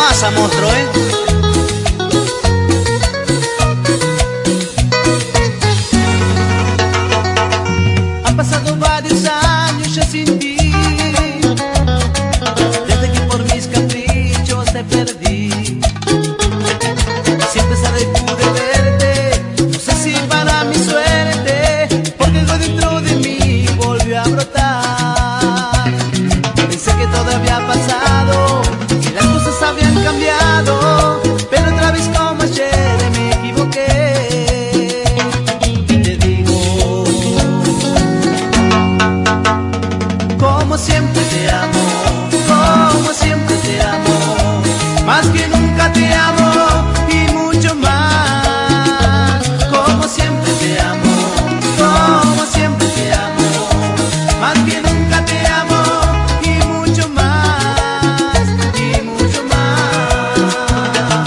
masa, monstruo, ¿eh? Han pasado varios años ya sin ti, desde que por mis caprichos te perdí. Siempre sale pude verte, no sé si para mi suerte, porque algo dentro de mí volvió a brotar. Pensé que todo había pasado, que las cosas habían cambiado, pero otra vez como ayer me equivoqué. Y te digo, como siempre te amo, como siempre te amo, más que nunca te amo y mucho más. Como siempre te amo, como siempre te amo, más que nunca te amo y mucho más, y mucho más.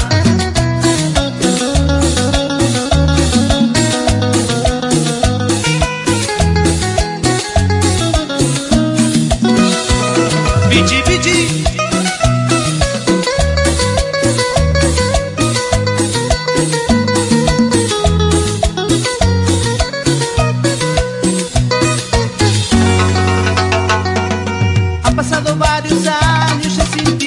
Bichi, bichi. Han pasado varios años ya sin ti,